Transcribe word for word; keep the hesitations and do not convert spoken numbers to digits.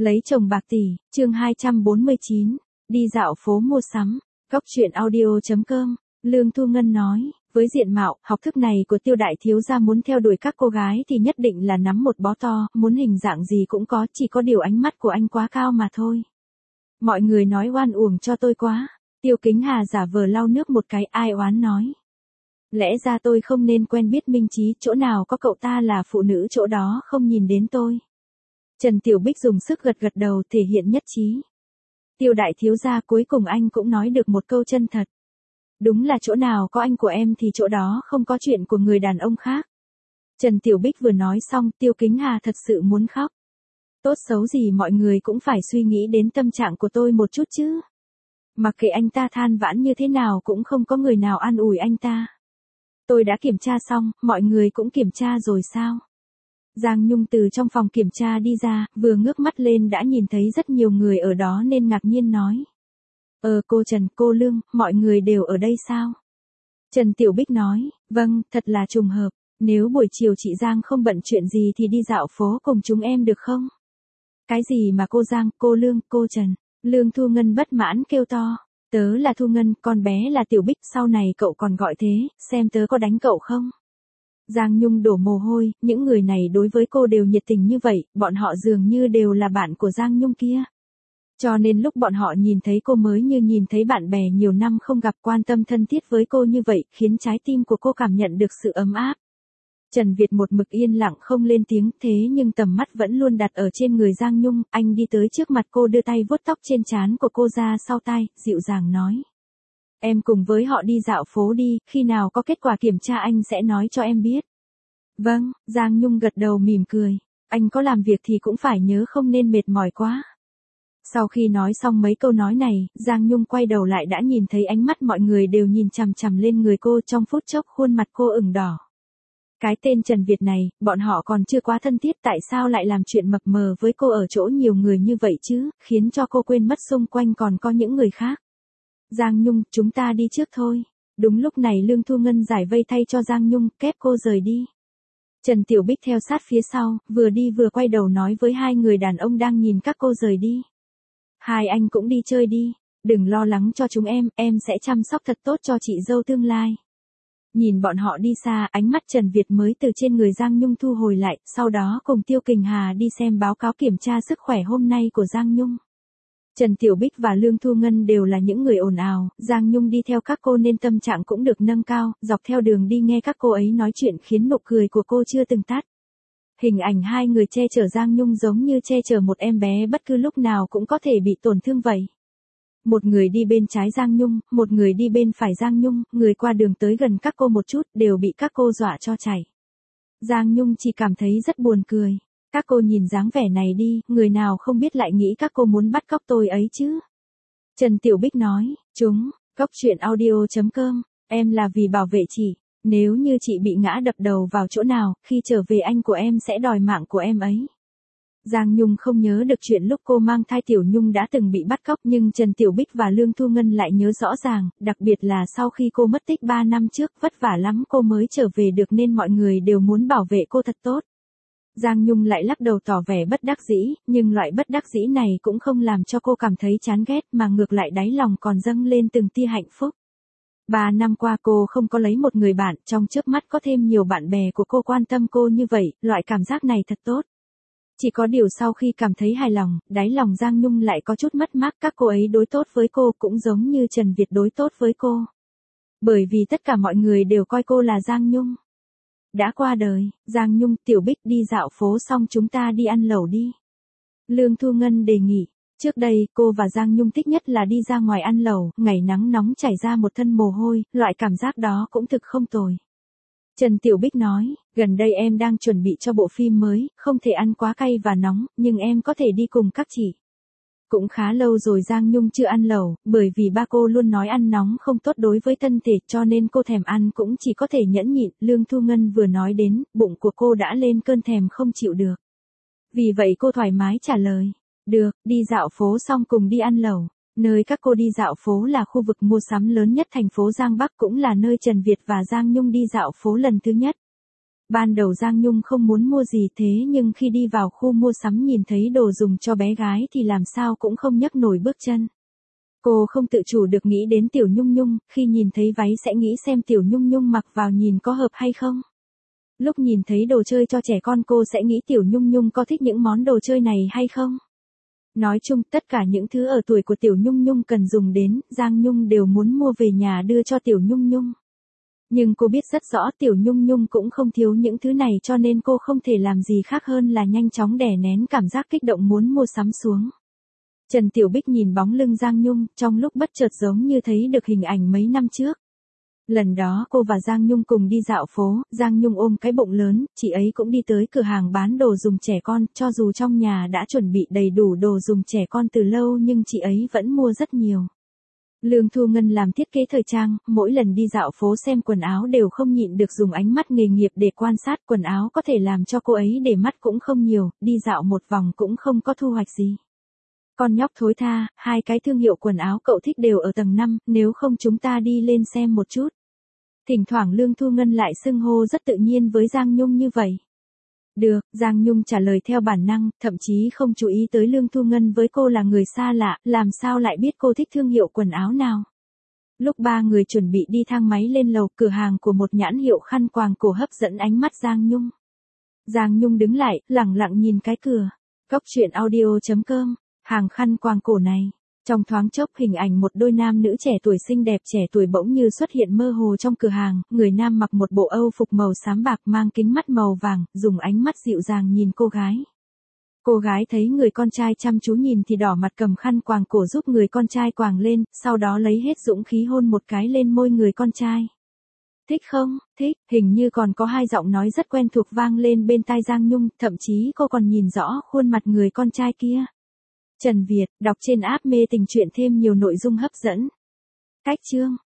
Lấy chồng bạc tỷ, chương hai trăm bốn mươi chín, đi dạo phố mua sắm, góc truyện audio chấm com, Lương Thu Ngân nói, với diện mạo, học thức này của Tiêu đại thiếu gia muốn theo đuổi các cô gái thì nhất định là nắm một bó to, muốn hình dạng gì cũng có, chỉ có điều ánh mắt của anh quá cao mà thôi. Mọi người nói oan uổng cho tôi quá, Tiêu Kính Hà giả vờ lau nước một cái, ai oán nói. Lẽ ra tôi không nên quen biết Minh Chí, chỗ nào có cậu ta là phụ nữ chỗ đó không nhìn đến tôi. Trần Tiểu Bích dùng sức gật gật đầu thể hiện nhất trí. Tiêu đại thiếu gia, cuối cùng anh cũng nói được một câu chân thật. Đúng là chỗ nào có anh của em thì chỗ đó không có chuyện của người đàn ông khác. Trần Tiểu Bích vừa nói xong, Tiêu Kính Hà thật sự muốn khóc. Tốt xấu gì mọi người cũng phải suy nghĩ đến tâm trạng của tôi một chút chứ. Mặc kệ anh ta than vãn như thế nào cũng không có người nào an ủi anh ta. Tôi đã kiểm tra xong, mọi người cũng kiểm tra rồi sao? Giang Nhung từ trong phòng kiểm tra đi ra, vừa ngước mắt lên đã nhìn thấy rất nhiều người ở đó nên ngạc nhiên nói. Ờ cô Trần, cô Lương, mọi người đều ở đây sao? Trần Tiểu Bích nói, vâng, thật là trùng hợp, nếu buổi chiều chị Giang không bận chuyện gì thì đi dạo phố cùng chúng em được không? Cái gì mà cô Giang, cô Lương, cô Trần? Lương Thu Ngân bất mãn kêu to. Tớ là Thu Ngân, con bé là Tiểu Bích, sau này cậu còn gọi thế, xem tớ có đánh cậu không? Giang Nhung đổ mồ hôi, những người này đối với cô đều nhiệt tình như vậy, bọn họ dường như đều là bạn của Giang Nhung kia. Cho nên lúc bọn họ nhìn thấy cô mới như nhìn thấy bạn bè nhiều năm không gặp, quan tâm thân thiết với cô như vậy, khiến trái tim của cô cảm nhận được sự ấm áp. Trần Việt một mực yên lặng không lên tiếng, thế nhưng tầm mắt vẫn luôn đặt ở trên người Giang Nhung, anh đi tới trước mặt cô đưa tay vuốt tóc trên trán của cô ra sau tai, dịu dàng nói. Em cùng với họ đi dạo phố đi, khi nào có kết quả kiểm tra anh sẽ nói cho em biết. Vâng, Giang Nhung gật đầu mỉm cười, anh có làm việc thì cũng phải nhớ không nên mệt mỏi quá. Sau khi nói xong mấy câu nói này, Giang Nhung quay đầu lại đã nhìn thấy ánh mắt mọi người đều nhìn chằm chằm lên người cô, trong phút chốc khuôn mặt cô ửng đỏ. Cái tên Trần Việt này, bọn họ còn chưa quá thân thiết, tại sao lại làm chuyện mập mờ với cô ở chỗ nhiều người như vậy chứ, khiến cho cô quên mất xung quanh còn có những người khác. Giang Nhung, chúng ta đi trước thôi. Đúng lúc này Lương Thu Ngân giải vây thay cho Giang Nhung, kép cô rời đi. Trần Tiểu Bích theo sát phía sau, vừa đi vừa quay đầu nói với hai người đàn ông đang nhìn các cô rời đi. Hai anh cũng đi chơi đi, đừng lo lắng cho chúng em, em sẽ chăm sóc thật tốt cho chị dâu tương lai. Nhìn bọn họ đi xa, ánh mắt Trần Việt mới từ trên người Giang Nhung thu hồi lại, sau đó cùng Tiêu Kình Hà đi xem báo cáo kiểm tra sức khỏe hôm nay của Giang Nhung. Trần Tiểu Bích và Lương Thu Ngân đều là những người ồn ào, Giang Nhung đi theo các cô nên tâm trạng cũng được nâng cao, dọc theo đường đi nghe các cô ấy nói chuyện khiến nụ cười của cô chưa từng tắt. Hình ảnh hai người che chở Giang Nhung giống như che chở một em bé bất cứ lúc nào cũng có thể bị tổn thương vậy. Một người đi bên trái Giang Nhung, một người đi bên phải Giang Nhung, người qua đường tới gần các cô một chút đều bị các cô dọa cho chảy. Giang Nhung chỉ cảm thấy rất buồn cười. Các cô nhìn dáng vẻ này đi, người nào không biết lại nghĩ các cô muốn bắt cóc tôi ấy chứ. Trần Tiểu Bích nói, chúng, góc truyện audio chấm com, em là vì bảo vệ chị, nếu như chị bị ngã đập đầu vào chỗ nào, khi trở về anh của em sẽ đòi mạng của em ấy. Giang Nhung không nhớ được chuyện lúc cô mang thai Tiểu Nhung đã từng bị bắt cóc, nhưng Trần Tiểu Bích và Lương Thu Ngân lại nhớ rõ ràng, đặc biệt là sau khi cô mất tích ba năm trước, vất vả lắm cô mới trở về được nên mọi người đều muốn bảo vệ cô thật tốt. Giang Nhung lại lắc đầu tỏ vẻ bất đắc dĩ, nhưng loại bất đắc dĩ này cũng không làm cho cô cảm thấy chán ghét mà ngược lại đáy lòng còn dâng lên từng tia hạnh phúc. Ba năm qua cô không có lấy một người bạn, trong chớp mắt có thêm nhiều bạn bè của cô quan tâm cô như vậy, loại cảm giác này thật tốt. Chỉ có điều sau khi cảm thấy hài lòng, đáy lòng Giang Nhung lại có chút mất mát, các cô ấy đối tốt với cô cũng giống như Trần Việt đối tốt với cô. Bởi vì tất cả mọi người đều coi cô là Giang Nhung. Đã qua đời, Giang Nhung, Tiểu Bích đi dạo phố xong chúng ta đi ăn lẩu đi. Lương Thu Ngân đề nghị, trước đây cô và Giang Nhung thích nhất là đi ra ngoài ăn lẩu, ngày nắng nóng chảy ra một thân mồ hôi, loại cảm giác đó cũng thực không tồi. Trần Tiểu Bích nói, gần đây em đang chuẩn bị cho bộ phim mới, không thể ăn quá cay và nóng, nhưng em có thể đi cùng các chị. Cũng khá lâu rồi Giang Nhung chưa ăn lẩu, bởi vì ba cô luôn nói ăn nóng không tốt đối với thân thể cho nên cô thèm ăn cũng chỉ có thể nhẫn nhịn. Lương Thu Ngân vừa nói đến, bụng của cô đã lên cơn thèm không chịu được. Vì vậy cô thoải mái trả lời, được, đi dạo phố xong cùng đi ăn lẩu. Nơi các cô đi dạo phố là khu vực mua sắm lớn nhất thành phố Giang Bắc, cũng là nơi Trần Việt và Giang Nhung đi dạo phố lần thứ nhất. Ban đầu Giang Nhung không muốn mua gì thế nhưng khi đi vào khu mua sắm nhìn thấy đồ dùng cho bé gái thì làm sao cũng không nhấc nổi bước chân. Cô không tự chủ được nghĩ đến Tiểu Nhung Nhung, khi nhìn thấy váy sẽ nghĩ xem Tiểu Nhung Nhung mặc vào nhìn có hợp hay không. Lúc nhìn thấy đồ chơi cho trẻ con cô sẽ nghĩ Tiểu Nhung Nhung có thích những món đồ chơi này hay không. Nói chung tất cả những thứ ở tuổi của Tiểu Nhung Nhung cần dùng đến, Giang Nhung đều muốn mua về nhà đưa cho Tiểu Nhung Nhung. Nhưng cô biết rất rõ Tiểu Nhung Nhung cũng không thiếu những thứ này cho nên cô không thể làm gì khác hơn là nhanh chóng đè nén cảm giác kích động muốn mua sắm xuống. Trần Tiểu Bích nhìn bóng lưng Giang Nhung, trong lúc bất chợt giống như thấy được hình ảnh mấy năm trước. Lần đó cô và Giang Nhung cùng đi dạo phố, Giang Nhung ôm cái bụng lớn, chị ấy cũng đi tới cửa hàng bán đồ dùng trẻ con, cho dù trong nhà đã chuẩn bị đầy đủ đồ dùng trẻ con từ lâu nhưng chị ấy vẫn mua rất nhiều. Lương Thu Ngân làm thiết kế thời trang, mỗi lần đi dạo phố xem quần áo đều không nhịn được dùng ánh mắt nghề nghiệp để quan sát quần áo có thể làm cho cô ấy để mắt cũng không nhiều, đi dạo một vòng cũng không có thu hoạch gì. Con nhóc thối tha, hai cái thương hiệu quần áo cậu thích đều ở tầng năm, nếu không chúng ta đi lên xem một chút. Thỉnh thoảng Lương Thu Ngân lại xưng hô rất tự nhiên với Giang Nhung như vậy. Được, Giang Nhung trả lời theo bản năng, thậm chí không chú ý tới Lương Thu Ngân với cô là người xa lạ, làm sao lại biết cô thích thương hiệu quần áo nào. Lúc ba người chuẩn bị đi thang máy lên lầu, cửa hàng của một nhãn hiệu khăn quàng cổ hấp dẫn ánh mắt Giang Nhung. Giang Nhung đứng lại, lẳng lặng nhìn cái cửa. Góc truyện audio chấm com, hàng khăn quàng cổ này. Trong thoáng chốc hình ảnh một đôi nam nữ trẻ tuổi xinh đẹp trẻ tuổi bỗng như xuất hiện mơ hồ trong cửa hàng, người nam mặc một bộ âu phục màu xám bạc mang kính mắt màu vàng, dùng ánh mắt dịu dàng nhìn cô gái. Cô gái thấy người con trai chăm chú nhìn thì đỏ mặt cầm khăn quàng cổ giúp người con trai quàng lên, sau đó lấy hết dũng khí hôn một cái lên môi người con trai. Thích không? Thích, hình như còn có hai giọng nói rất quen thuộc vang lên bên tai Giang Nhung, thậm chí cô còn nhìn rõ khuôn mặt người con trai kia. Trần Việt, đọc trên app Mê Tình Truyện thêm nhiều nội dung hấp dẫn. Cách chương